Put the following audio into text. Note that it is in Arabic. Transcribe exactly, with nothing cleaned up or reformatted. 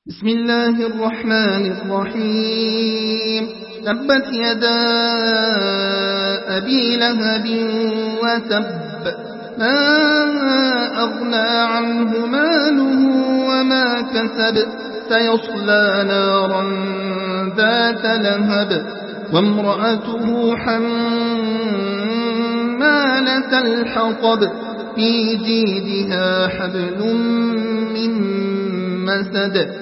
بسم الله الرحمن الرحيم تبت يدا أبي لهب وتب ما أغنى عنه ماله وما كسب سيصلى نارا ذات لهب وامرأته حمالة الحطب في جيدها حبل من مسد